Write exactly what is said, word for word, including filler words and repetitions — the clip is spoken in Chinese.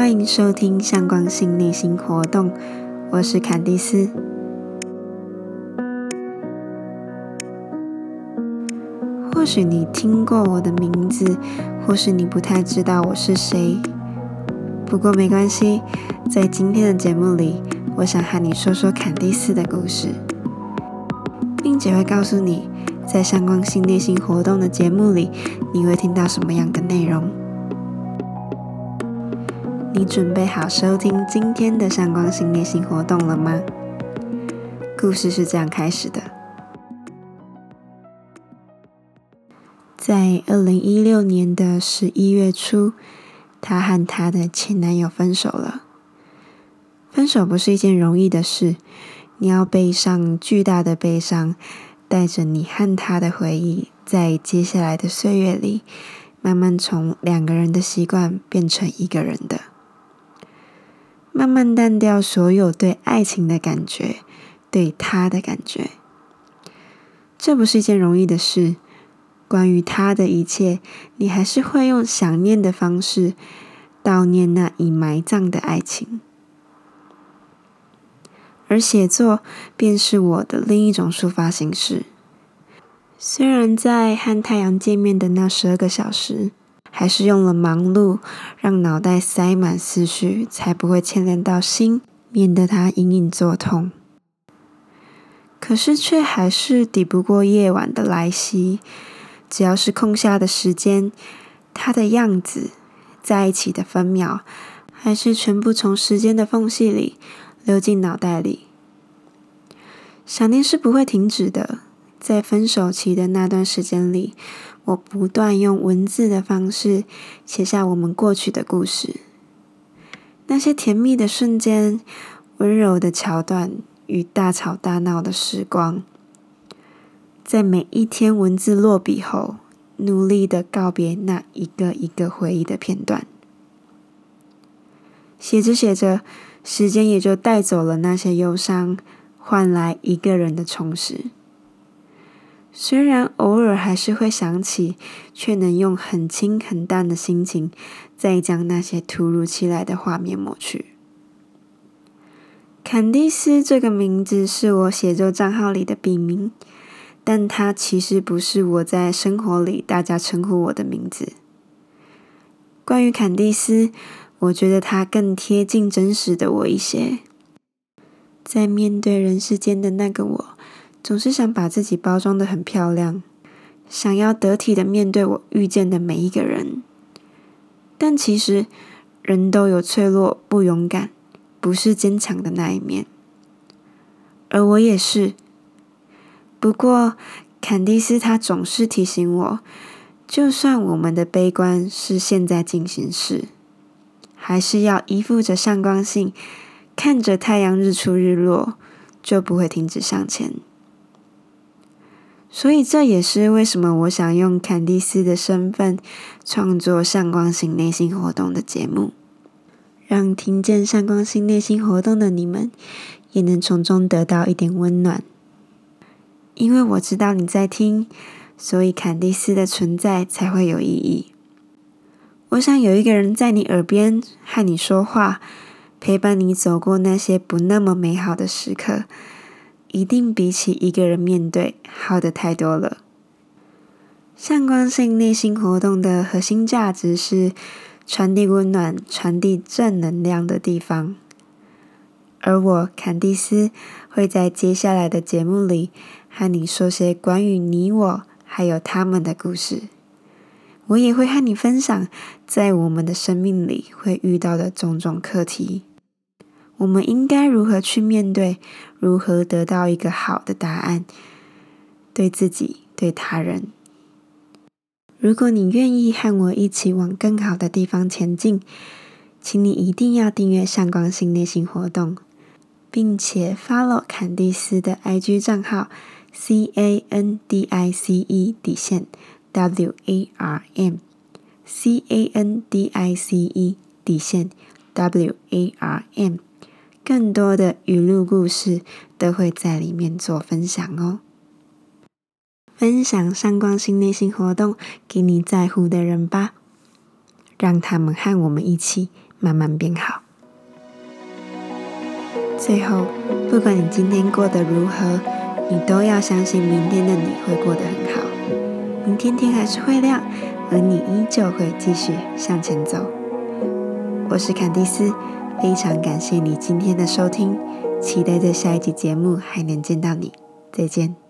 欢迎收听向光性内心活动，我是坎蒂斯。或许你听过我的名字，或是你不太知道我是谁，不过没关系，在今天的节目里，我想和你说说坎蒂斯的故事，并且会告诉你在向光性内心活动的节目里，你会听到什么样的内容。你准备好收听今天的向光性内心活动了吗？故事是这样开始的。在二零一六年的十一月初，她和她的前男友分手了。分手不是一件容易的事，你要背上巨大的悲伤，带着你和他的回忆，在接下来的岁月里，慢慢从两个人的习惯变成一个人的。慢慢淡掉所有对爱情的感觉，对他的感觉。这不是一件容易的事。关于他的一切，你还是会用想念的方式悼念那已埋葬的爱情。而写作便是我的另一种抒发形式。虽然在和太阳见面的那十二个小时，还是用了忙碌让脑袋塞满思绪，才不会牵连到心，免得它隐隐作痛。可是却还是抵不过夜晚的来袭。只要是空下的时间，他的样子，在一起的分秒，还是全部从时间的缝隙里流进脑袋里。想念是不会停止的。在分手期的那段时间里，我不断用文字的方式写下我们过去的故事。那些甜蜜的瞬间，温柔的桥段与大吵大闹的时光。在每一天文字落笔后，努力的告别那一个一个回忆的片段。写着写着，时间也就带走了那些忧伤，换来一个人的充实。虽然偶尔还是会想起，却能用很轻很淡的心情，再将那些突如其来的画面抹去。坎蒂斯这个名字是我写作账号里的笔名，但它其实不是我在生活里大家称呼我的名字。关于坎蒂斯，我觉得它更贴近真实的我一些。在面对人世间的那个我，总是想把自己包装得很漂亮，想要得体的面对我遇见的每一个人。但其实，人都有脆弱、不勇敢、不是坚强的那一面。而我也是。不过，坎蒂斯他总是提醒我，就算我们的悲观是现在进行时，还是要依附着向光性，看着太阳日出日落，就不会停止向前。所以这也是为什么我想用坎蒂斯的身份创作向光性内心活动的节目，让听见向光性内心活动的你们也能从中得到一点温暖。因为我知道你在听，所以坎蒂斯的存在才会有意义。我想有一个人在你耳边和你说话，陪伴你走过那些不那么美好的时刻，一定比起一个人面对好的太多了。向光性内心活动的核心价值是传递温暖、传递正能量的地方。而我坎蒂斯会在接下来的节目里和你说些关于你我还有他们的故事。我也会和你分享在我们的生命里会遇到的种种课题。我们应该如何去面对，如何得到一个好的答案，对自己，对他人。如果你愿意和我一起往更好的地方前进，请你一定要订阅向光性内心活动，并且 follow 坎蒂斯的 I G 账号 C A N D I C E 底线 W A R M C A N D I C E 底线 W A R M， 更多的语录故事都会在里面做分享哦。分享向光性内心活动给你在乎的人吧，让他们和我们一起慢慢变好。最后，不管你今天过得如何，你都要相信明天的你会过得很好。明天天还是会亮，而你依旧会继续向前走。我是坎蒂斯，非常感谢你今天的收听，期待在下一集节目还能见到你，再见。